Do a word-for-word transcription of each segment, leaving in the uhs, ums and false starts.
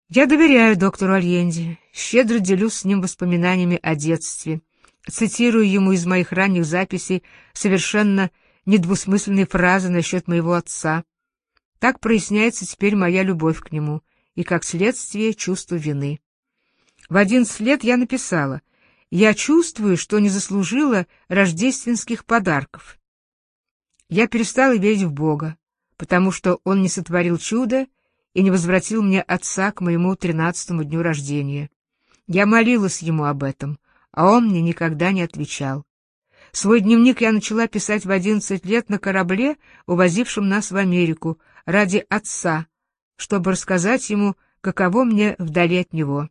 Я доверяю доктору Альенде, щедро делюсь с ним воспоминаниями о детстве, цитирую ему из моих ранних записей совершенно недвусмысленные фразы насчет моего отца. Так проясняется теперь моя любовь к нему и, как следствие, чувство вины. В одиннадцать лет я написала: «Я чувствую, что не заслужила рождественских подарков». Я перестала верить в Бога, потому что Он не сотворил чудо и не возвратил мне отца к моему тринадцатому дню рождения. Я молилась Ему об этом, а Он мне никогда не отвечал. Свой дневник я начала писать в одиннадцать лет на корабле, увозившем нас в Америку, ради отца, чтобы рассказать ему, каково мне вдали от него.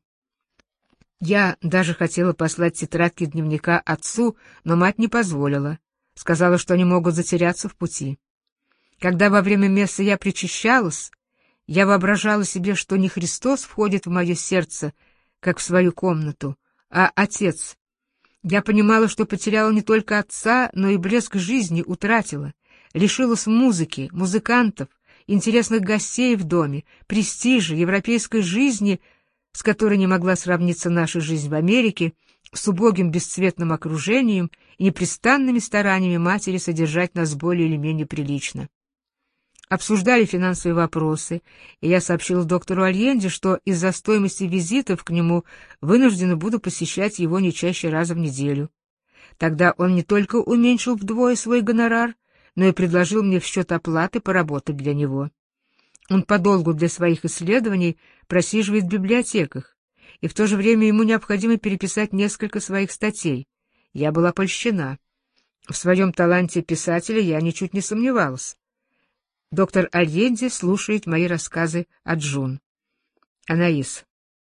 Я даже хотела послать тетрадки дневника отцу, но мать не позволила. Сказала, что они могут затеряться в пути. Когда во время мессы я причащалась, я воображала себе, что не Христос входит в мое сердце, как в свою комнату, а Отец. Я понимала, что потеряла не только отца, но и блеск жизни утратила, лишилась музыки, музыкантов, интересных гостей в доме, престижа, европейской жизни, с которой не могла сравниться наша жизнь в Америке, с убогим бесцветным окружением и непрестанными стараниями матери содержать нас более или менее прилично. Обсуждали финансовые вопросы, и я сообщил доктору Альенде, что из-за стоимости визитов к нему вынуждена буду посещать его не чаще раза в неделю. Тогда он не только уменьшил вдвое свой гонорар, но и предложил мне в счет оплаты поработать для него. Он подолгу для своих исследований просиживает в библиотеках, и в то же время ему необходимо переписать несколько своих статей. Я была польщена. В своем таланте писателя я ничуть не сомневалась. Доктор Альенде слушает мои рассказы о Джун. Анаис.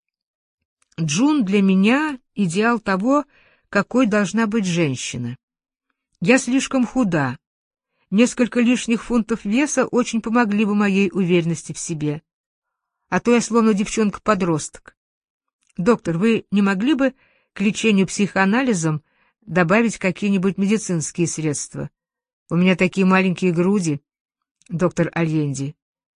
Джун для меня идеал того, какой должна быть женщина. Я слишком худа. Несколько лишних фунтов веса очень помогли бы моей уверенности в себе. А то я словно девчонка-подросток. Доктор, вы не могли бы к лечению психоанализом добавить какие-нибудь медицинские средства? У меня такие маленькие груди. Доктор Альенде.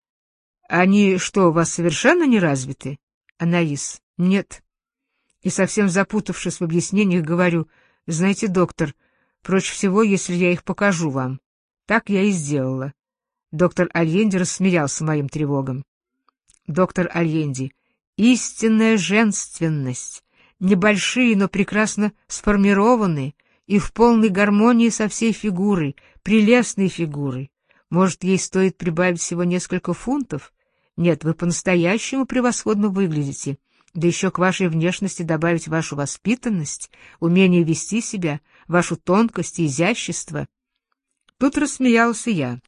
Они что, у вас совершенно не развиты? Анаис. Нет. И совсем запутавшись в объяснениях, говорю: знаете, доктор, проще всего, если я их покажу вам. Так я и сделала. Доктор Альенде рассмеялся моим тревогам. Доктор Альенде. Истинная женственность. Небольшие, но прекрасно сформированные и в полной гармонии со всей фигурой, прелестной фигурой. Может, ей стоит прибавить всего несколько фунтов? Нет, вы по-настоящему превосходно выглядите. Да еще к вашей внешности добавить вашу воспитанность, умение вести себя, вашу тонкость и изящество. Тут рассмеялся я.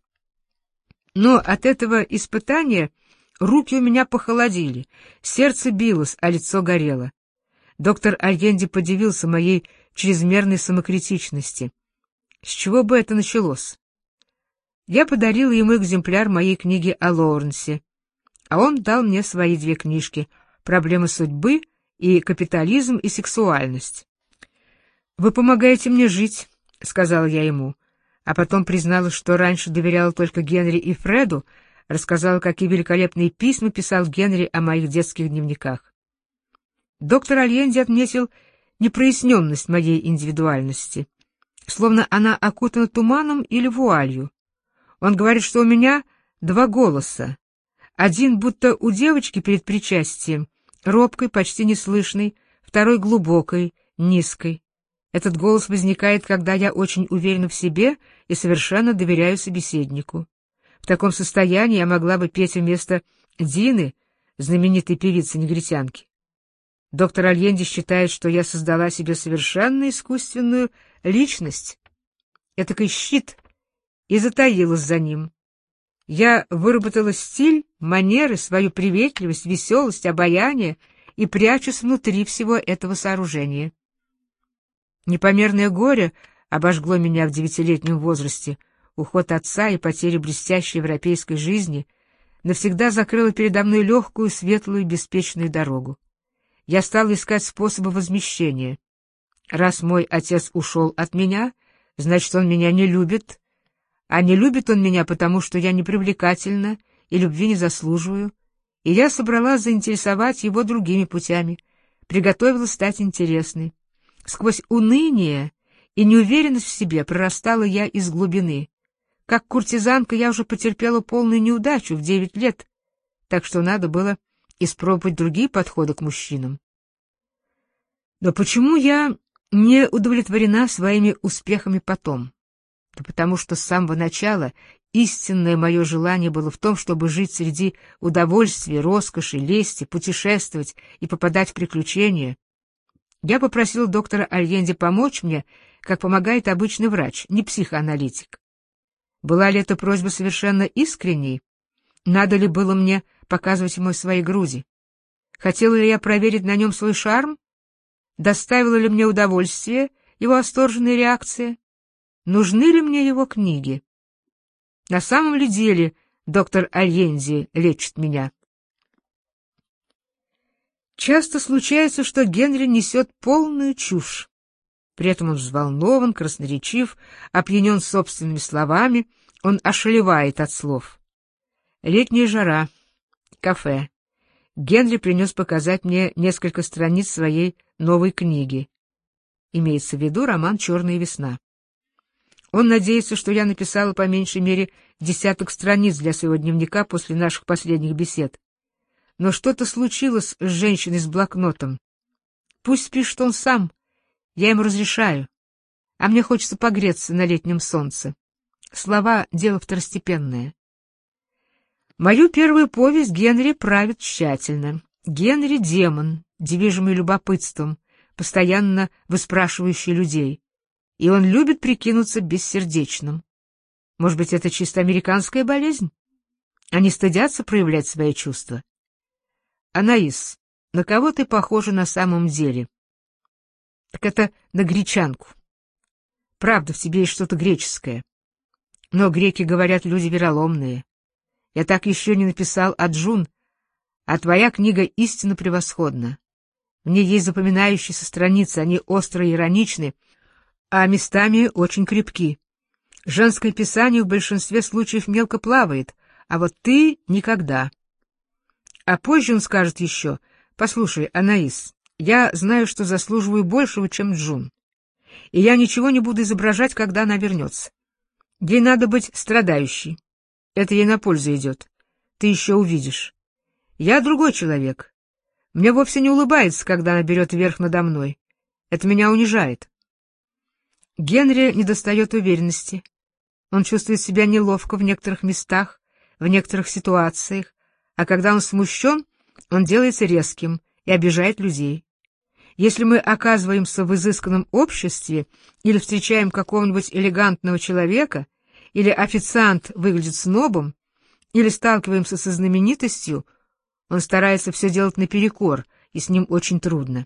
Но от этого испытания руки у меня похолодели, сердце билось, а лицо горело. Доктор Альенде подивился моей чрезмерной самокритичности. С чего бы это началось? Я подарила ему экземпляр моей книги о Лоуренсе, а он дал мне свои две книжки «Проблемы судьбы» и «Капитализм и сексуальность». «Вы помогаете мне жить», — сказала я ему, а потом призналась, что раньше доверяла только Генри и Фреду, рассказала, какие великолепные письма писал Генри о моих детских дневниках. Доктор Альенде отметил непроясненность моей индивидуальности, словно она окутана туманом или вуалью. Он говорит, что у меня два голоса. Один будто у девочки перед причастием, робкой, почти неслышной, второй глубокой, низкой. Этот голос возникает, когда я очень уверена в себе и совершенно доверяю собеседнику. В таком состоянии я могла бы петь вместо Дины, знаменитой певицы-негритянки. Доктор Альенде считает, что я создала себе совершенно искусственную личность, этакий щит, и затаилась за ним. Я выработала стиль, манеры, свою приветливость, веселость, обаяние и прячусь внутри всего этого сооружения. Непомерное горе обожгло меня в девятилетнем возрасте, уход отца и потеря блестящей европейской жизни навсегда закрыла передо мной легкую, светлую, беспечную дорогу. Я стала искать способы возмещения. Раз мой отец ушел от меня, значит, он меня не любит, а не любит он меня, потому что я непривлекательна и любви не заслуживаю, и я собралась заинтересовать его другими путями, приготовилась стать интересной. Сквозь уныние и неуверенность в себе прорастала я из глубины. Как куртизанка я уже потерпела полную неудачу в девять лет, так что надо было испробовать другие подходы к мужчинам. Но почему я не удовлетворена своими успехами потом? Да потому что с самого начала истинное мое желание было в том, чтобы жить среди удовольствий, роскоши, лести, путешествовать и попадать в приключения. Я попросил доктора Альенде помочь мне, как помогает обычный врач, не психоаналитик. Была ли эта просьба совершенно искренней? Надо ли было мне показывать ему свои груди? Хотела ли я проверить на нем свой шарм? Доставила ли мне удовольствие его восторженная реакция? Нужны ли мне его книги? На самом ли деле доктор Альенди лечит меня? Часто случается, что Генри несет полную чушь. При этом он взволнован, красноречив, опьянен собственными словами, он ошалевает от слов. Летняя жара, кафе. Генри принес показать мне несколько страниц своей новой книги. Имеется в виду роман «Черная весна». Он надеется, что я написала по меньшей мере десяток страниц для своего дневника после наших последних бесед. Но что-то случилось с женщиной с блокнотом. Пусть пишет он сам, я ему разрешаю, а мне хочется погреться на летнем солнце. Слова — дело второстепенное. Мою первую повесть Генри правит тщательно. Генри — демон, движимый любопытством, постоянно выспрашивающий людей. И он любит прикинуться бессердечным. Может быть, это чисто американская болезнь? Они стыдятся проявлять свои чувства. Анаис, на кого ты похожа на самом деле? Так это на гречанку. Правда, в тебе есть что-то греческое. Но греки, говорят, люди вероломные. Я так еще не написал о Джун, а твоя книга истинно превосходна. В ней есть запоминающиеся страницы, они остро ироничны, а местами очень крепки. Женское писание в большинстве случаев мелко плавает, а вот ты никогда. А позже он скажет еще: «Послушай, Анаис, я знаю, что заслуживаю большего, чем Джун, и я ничего не буду изображать, когда она вернется. Ей надо быть страдающей. Это ей на пользу идет. Ты еще увидишь. Я другой человек. Мне вовсе не улыбается, когда она берет верх надо мной. Это меня унижает». Генри недостает уверенности. Он чувствует себя неловко в некоторых местах, в некоторых ситуациях, а когда он смущен, он делается резким и обижает людей. Если мы оказываемся в изысканном обществе или встречаем какого-нибудь элегантного человека, или официант выглядит снобом, или сталкиваемся со знаменитостью, он старается все делать наперекор, и с ним очень трудно.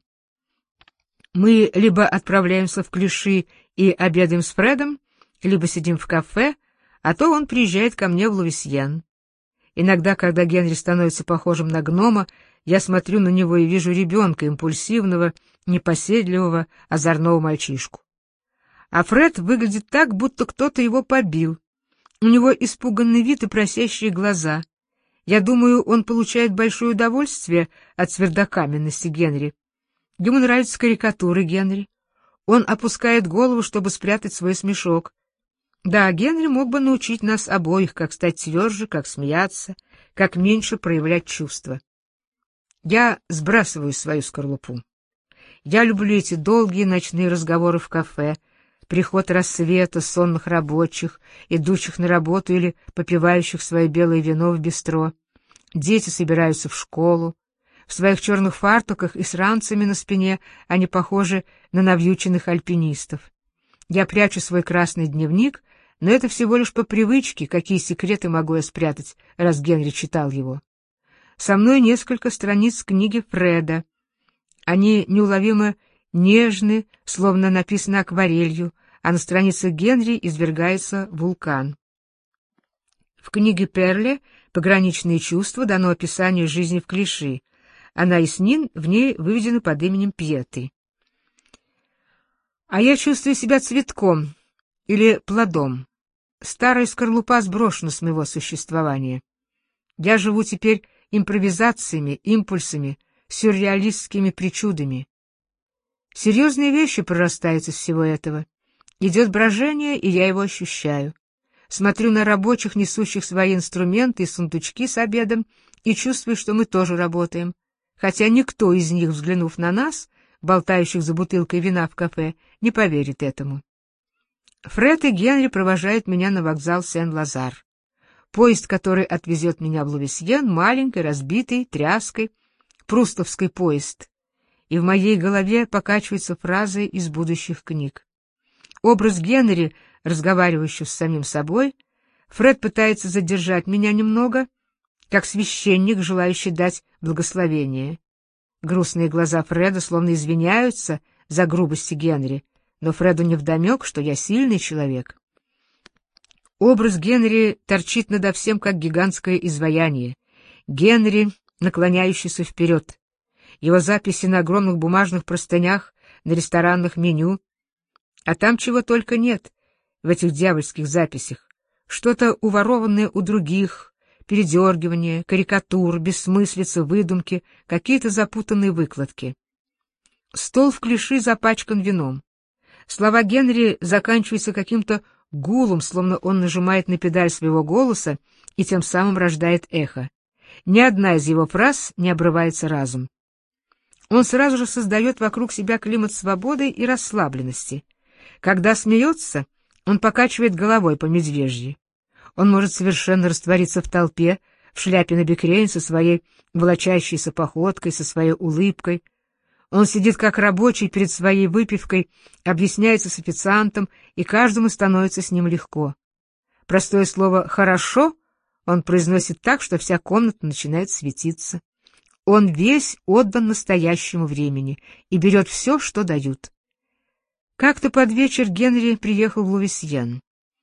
Мы либо отправляемся в Клиши и обедаем с Фредом, либо сидим в кафе, а то он приезжает ко мне в Луисьен. Иногда, когда Генри становится похожим на гнома, я смотрю на него и вижу ребенка, импульсивного, непоседливого, озорного мальчишку. А Фред выглядит так, будто кто-то его побил. У него испуганный вид и просящие глаза. Я думаю, он получает большое удовольствие от твердокаменности Генри. Ему нравятся карикатуры Генри. Он опускает голову, чтобы спрятать свой смешок. Да, Генри мог бы научить нас обоих, как стать тверже, как смеяться, как меньше проявлять чувства. Я сбрасываю свою скорлупу. Я люблю эти долгие ночные разговоры в кафе, приход рассвета, сонных рабочих, идущих на работу или попивающих свое белое вино в бистро. Дети собираются в школу. В своих черных фартуках и с ранцами на спине они похожи на навьюченных альпинистов. Я прячу свой красный дневник, но это всего лишь по привычке, какие секреты могу я спрятать, раз Генри читал его. Со мной несколько страниц книги Фреда. Они неуловимо нежны, словно написаны акварелью, а на страницах Генри извергается вулкан. В книге Перле «Пограничные чувства» дано описание жизни в Клиши. Анаис Нин в ней выведена под именем Пьеты. А я чувствую себя цветком или плодом. Старая скорлупа сброшена с моего существования. Я живу теперь импровизациями, импульсами, сюрреалистскими причудами. Серьезные вещи прорастают из всего этого. Идет брожение, и я его ощущаю. Смотрю на рабочих, несущих свои инструменты и сундучки с обедом, и чувствую, что мы тоже работаем. Хотя никто из них, взглянув на нас, болтающих за бутылкой вина в кафе, не поверит этому. Фред и Генри провожают меня на вокзал Сен-Лазар. Поезд, который отвезет меня в Лувисьен, маленький, разбитый, тряской, прустовский поезд. И в моей голове покачиваются фразы из будущих книг. Образ Генри, разговаривающего с самим собой, Фред пытается задержать меня немного, как священник, желающий дать благословение. Грустные глаза Фреда словно извиняются за грубости Генри, но Фреду невдомек, что я сильный человек. Образ Генри торчит надо всем, как гигантское изваяние. Генри, наклоняющийся вперед. Его записи на огромных бумажных простынях, на ресторанных меню. А там чего только нет в этих дьявольских записях. Что-то уворованное у других, передергивание, карикатур, бессмыслица, выдумки, какие-то запутанные выкладки. Стол в клиши запачкан вином. Слова Генри заканчиваются каким-то гулом, словно он нажимает на педаль своего голоса и тем самым рождает эхо. Ни одна из его фраз не обрывается разом. Он сразу же создает вокруг себя климат свободы и расслабленности. Когда смеется, он покачивает головой по медвежьи. Он может совершенно раствориться в толпе, в шляпе на бекрень, со своей волочащейся походкой, со своей улыбкой. Он сидит как рабочий перед своей выпивкой, объясняется с официантом, и каждому становится с ним легко. Простое слово «хорошо» он произносит так, что вся комната начинает светиться. Он весь отдан настоящему времени и берет все, что дают. Как-то под вечер Генри приехал в Лувисьен.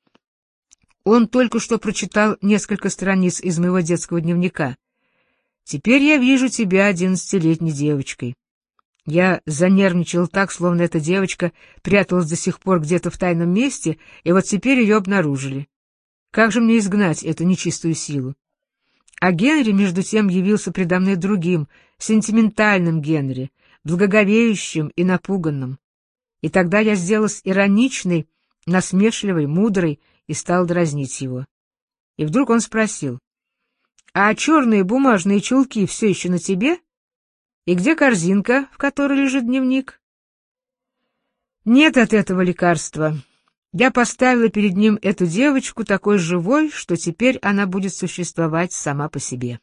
Он только что прочитал несколько страниц из моего детского дневника. «Теперь я вижу тебя одиннадцатилетней девочкой». Я занервничал так, словно эта девочка пряталась до сих пор где-то в тайном месте, и вот теперь ее обнаружили. Как же мне изгнать эту нечистую силу? А Генри, между тем, явился предо мной другим, сентиментальным Генри, благоговеющим и напуганным. И тогда я сделалась ироничной, насмешливой, мудрой и стал дразнить его. И вдруг он спросил: «А черные бумажные чулки все еще на тебе? И где корзинка, в которой лежит дневник?» Нет от этого лекарства. Я поставила перед ним эту девочку такой живой, что теперь она будет существовать сама по себе.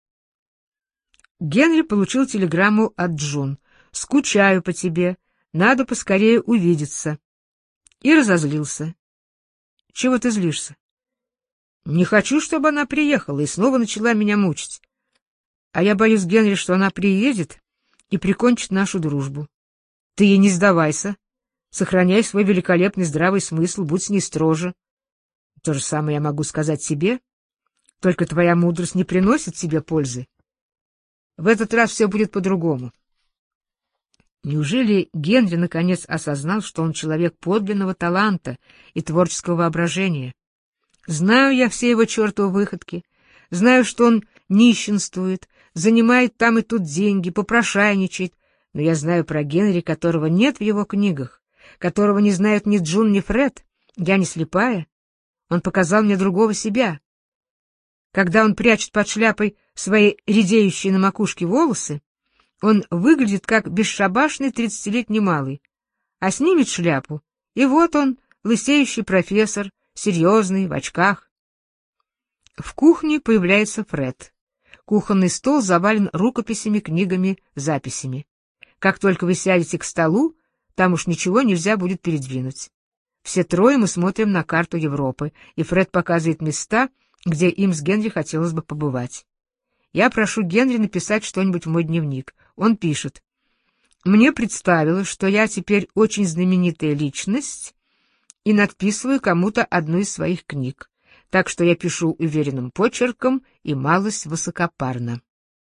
Генри получил телеграмму от Джун. «Скучаю по тебе, надо поскорее увидеться». И разозлился. «Чего ты злишься?» «Не хочу, чтобы она приехала и снова начала меня мучить. А я боюсь, Генри, что она приедет и прикончит нашу дружбу. Ты ей не сдавайся. Сохраняй свой великолепный здравый смысл, будь с ней строже. То же самое я могу сказать тебе, только твоя мудрость не приносит тебе пользы. В этот раз все будет по-другому». Неужели Генри наконец осознал, что он человек подлинного таланта и творческого воображения? Знаю я все его чертовы выходки, знаю, что он нищенствует, занимает там и тут деньги, попрошайничает, но я знаю про Генри, которого нет в его книгах, которого не знают ни Джун, ни Фред. Я не слепая. Он показал мне другого себя. Когда он прячет под шляпой свои редеющие на макушке волосы, он выглядит как бесшабашный тридцатилетний малый, а снимет шляпу, и вот он, лысеющий профессор, серьезный, в очках. В кухне появляется Фред. Кухонный стол завален рукописями, книгами, записями. Как только вы сядете к столу, там уж ничего нельзя будет передвинуть. Все трое мы смотрим на карту Европы, и Фред показывает места, где им с Генри хотелось бы побывать. Я прошу Генри написать что-нибудь в мой дневник. Он пишет: «Мне представилось, что я теперь очень знаменитая личность, и надписываю кому-то одну из своих книг, так что я пишу уверенным почерком и малость высокопарно».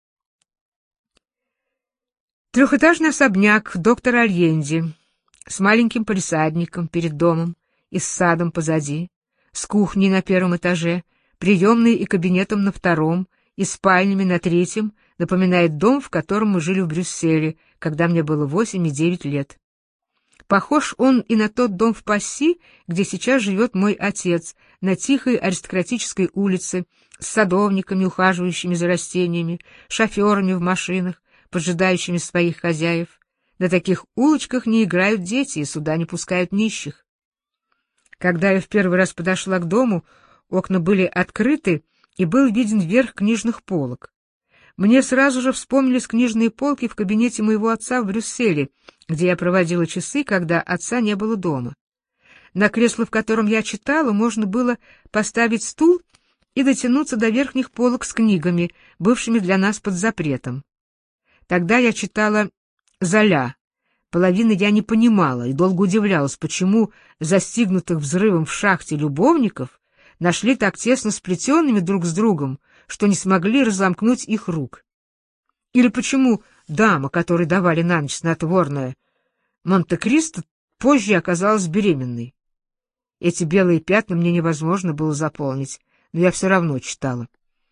Трехэтажный особняк доктора Альенди с маленьким палисадником перед домом и с садом позади, с кухней на первом этаже, приемной и кабинетом на втором, и и спальнями на третьем напоминает дом, в котором мы жили в Брюсселе, когда мне было восемь и девять лет. Похож он и на тот дом в Пасси, где сейчас живет мой отец, на тихой аристократической улице, с садовниками, ухаживающими за растениями, шоферами в машинах, поджидающими своих хозяев. На таких улочках не играют дети, и сюда не пускают нищих. Когда я в первый раз подошла к дому, окна были открыты, и был виден верх книжных полок. Мне сразу же вспомнились книжные полки в кабинете моего отца в Брюсселе, где я проводила часы, когда отца не было дома. На кресло, в котором я читала, можно было поставить стул и дотянуться до верхних полок с книгами, бывшими для нас под запретом. Тогда я читала Золя. Половины я не понимала и долго удивлялась, почему застигнутых взрывом в шахте любовников нашли так тесно сплетенными друг с другом, что не смогли разомкнуть их рук. Или почему дама, которой давали на ночь снотворное Монте-Кристо, позже оказалась беременной. Эти белые пятна мне невозможно было заполнить, но я все равно читала.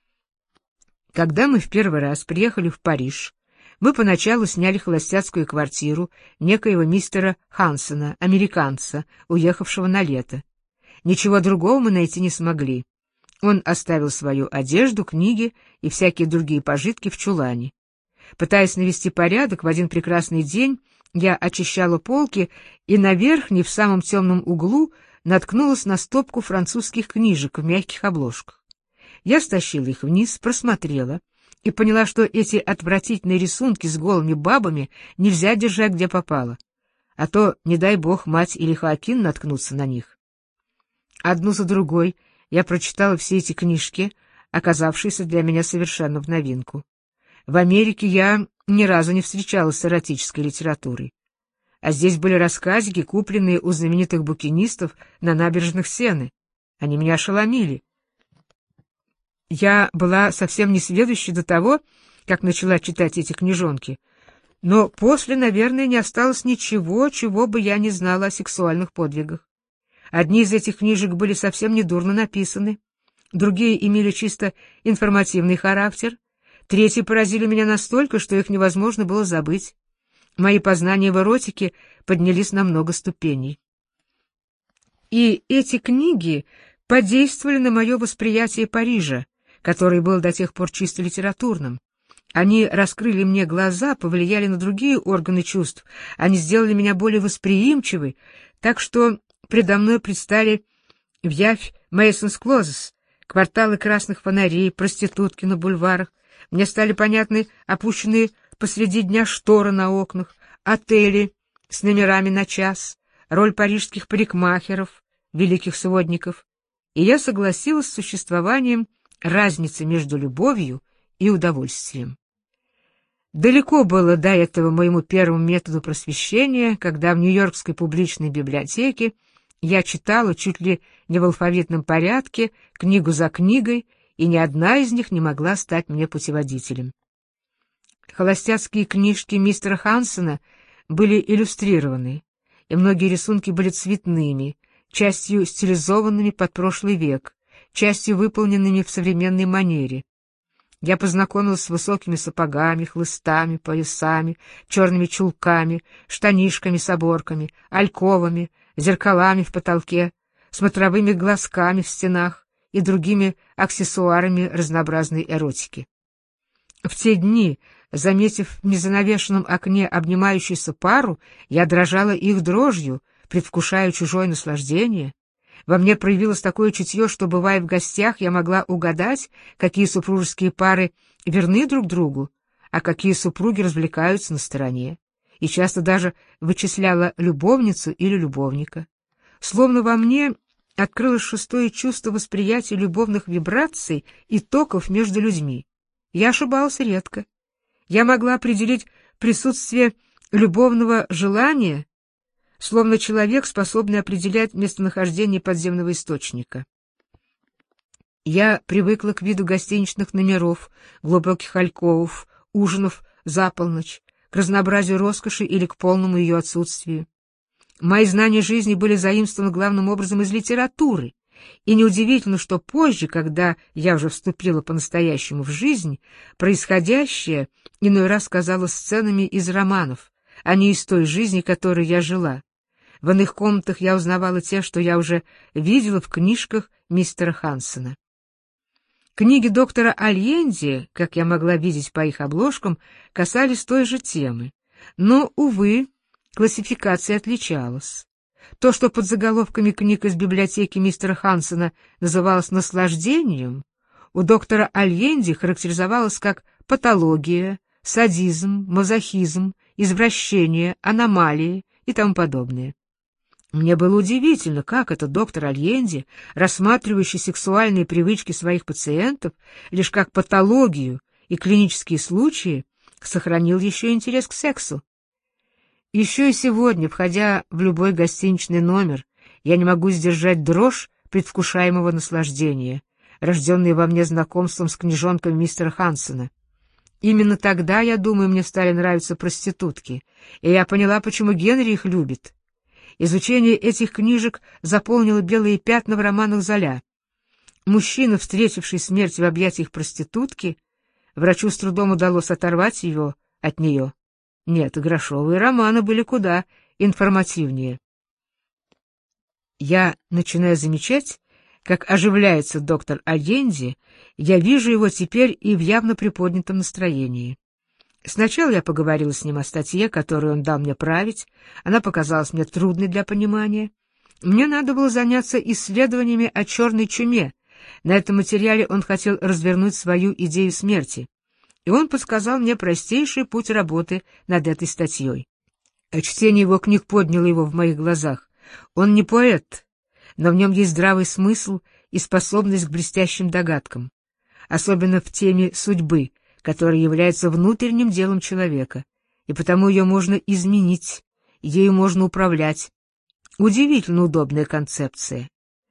Когда мы в первый раз приехали в Париж, мы поначалу сняли холостяцкую квартиру некоего мистера Хансена, американца, уехавшего на лето. Ничего другого мы найти не смогли. Он оставил свою одежду, книги и всякие другие пожитки в чулане. Пытаясь навести порядок, в один прекрасный день я очищала полки и на верхней, в самом темном углу, наткнулась на стопку французских книжек в мягких обложках. Я стащила их вниз, просмотрела и поняла, что эти отвратительные рисунки с голыми бабами нельзя держать где попало, а то, не дай бог, мать или Хоакин наткнутся на них. Одну за другой я прочитала все эти книжки, оказавшиеся для меня совершенно в новинку. В Америке я ни разу не встречалась с эротической литературой. А здесь были рассказики, купленные у знаменитых букинистов на набережных Сены. Они меня ошеломили. Я была совсем несведущей до того, как начала читать эти книжонки, но после, наверное, не осталось ничего, чего бы я не знала о сексуальных подвигах. Одни из этих книжек были совсем недурно написаны, другие имели чисто информативный характер, третьи поразили меня настолько, что их невозможно было забыть. Мои познания в эротике поднялись на много ступеней. И эти книги подействовали на мое восприятие Парижа, который был до тех пор чисто литературным. Они раскрыли мне глаза, повлияли на другие органы чувств, они сделали меня более восприимчивой, так что предо мной предстали вявь Мейсонс Клозес, кварталы красных фонарей, проститутки на бульварах. Мне стали понятны опущенные посреди дня шторы на окнах, отели с номерами на час, роль парижских парикмахеров, великих сводников. И я согласилась с существованием разницы между любовью и удовольствием. Далеко было до этого моему первому методу просвещения, когда в Нью-Йоркской публичной библиотеке я читала чуть ли не в алфавитном порядке, книгу за книгой, и ни одна из них не могла стать мне путеводителем. Холостяцкие книжки мистера Хансена были иллюстрированы, и многие рисунки были цветными, частью стилизованными под прошлый век, частью выполненными в современной манере. Я познакомилась с высокими сапогами, хлыстами, поясами, черными чулками, штанишками с оборками, альковами, зеркалами в потолке, смотровыми глазками в стенах и другими аксессуарами разнообразной эротики. В те дни, заметив в незанавешенном окне обнимающуюся пару, я дрожала их дрожью, предвкушая чужое наслаждение. Во мне проявилось такое чутье, что, бывая в гостях, я могла угадать, какие супружеские пары верны друг другу, а какие супруги развлекаются на стороне, и часто даже вычисляла любовницу или любовника. Словно во мне открылось шестое чувство восприятия любовных вибраций и токов между людьми. Я ошибалась редко. Я могла определить присутствие любовного желания, словно человек, способный определять местонахождение подземного источника. Я привыкла к виду гостиничных номеров, глубоких альковов, ужинов за полночь, к разнообразию роскоши или к полному ее отсутствию. Мои знания жизни были заимствованы главным образом из литературы, И неудивительно, что позже, когда я уже вступила по-настоящему в жизнь, происходящее иной раз казалось сценами из романов, а не из той жизни, которой я жила. В иных комнатах я узнавала те, что я уже видела в книжках мистера Хансена. Книги доктора Альенди, как я могла видеть по их обложкам, касались той же темы. Но, увы, классификация отличалась. То, что под заголовками книг из библиотеки мистера Хансена называлось «наслаждением», у доктора Альенди характеризовалось как патология, садизм, мазохизм, извращение, аномалии и тому подобное. Мне было удивительно, как этот доктор Альенди, рассматривающий сексуальные привычки своих пациентов лишь как патологию и клинические случаи, сохранил еще интерес к сексу. Еще и сегодня, входя в любой гостиничный номер, я не могу сдержать дрожь предвкушаемого наслаждения, рожденной во мне знакомством с книжонками мистера Хансена. Именно тогда, я думаю, мне стали нравиться проститутки, и я поняла, почему Генри их любит. Изучение этих книжек заполнило белые пятна в романах Золя. Мужчина, встретивший смерть в объятиях проститутки, врачу с трудом удалось оторвать его от нее. Нет, грошовые романы были куда информативнее. Я начинаю замечать, как оживляется доктор Альенди, я вижу его теперь и в явно приподнятом настроении. Сначала я поговорила с ним о статье, которую он дал мне править. Она показалась мне трудной для понимания. Мне надо было заняться исследованиями о черной чуме. На этом материале он хотел развернуть свою идею смерти. И он подсказал мне простейший путь работы над этой статьей. Чтение его книг подняло его в моих глазах. Он не поэт, но в нем есть здравый смысл и способность к блестящим догадкам, особенно в теме судьбы, которая является внутренним делом человека, и потому ее можно изменить, ею можно управлять. Удивительно удобная концепция.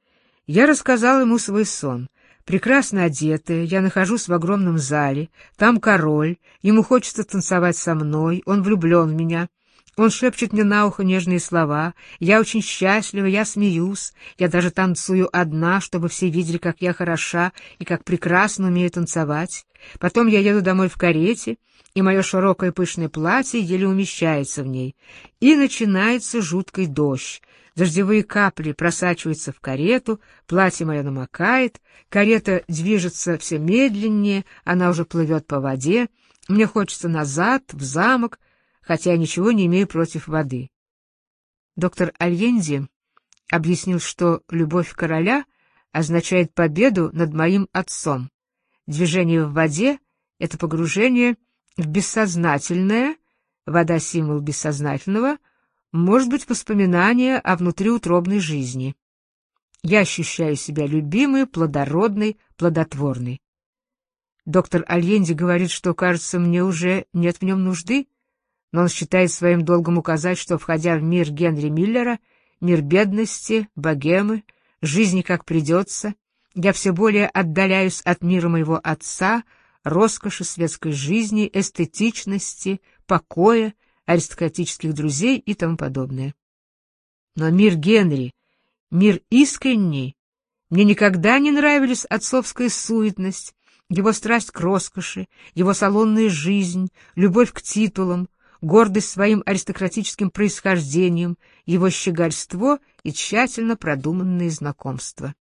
Я рассказал ему свой сон. Прекрасно одетая, я нахожусь в огромном зале, там король, ему хочется танцевать со мной, он влюблен в меня. Он шепчет мне на ухо нежные слова, я очень счастлива, я смеюсь, я даже танцую одна, чтобы все видели, как я хороша и как прекрасно умею танцевать. Потом я еду домой в карете, и мое широкое пышное платье еле умещается в ней. И начинается жуткий дождь. Дождевые капли просачиваются в карету, платье мое намокает, карета движется все медленнее, она уже плывет по воде. Мне хочется назад, в замок, хотя я ничего не имею против воды. Доктор Альенди объяснил, что любовь короля означает победу над моим отцом. Движение в воде — это погружение в бессознательное, вода — символ бессознательного, может быть воспоминание о внутриутробной жизни. Я ощущаю себя любимой, плодородной, плодотворной. Доктор Альенди говорит, что, кажется, мне уже нет в нем нужды, но он считает своим долгом указать, что, входя в мир Генри Миллера, мир бедности, богемы, жизни как придется, я все более отдаляюсь от мира моего отца, роскоши светской жизни, эстетичности, покоя, аристократических друзей и тому подобное. Но мир Генри, мир искренний, мне никогда не нравились отцовская суетность, его страсть к роскоши, его салонная жизнь, любовь к титулам, гордость своим аристократическим происхождением, его щегольство и тщательно продуманные знакомства.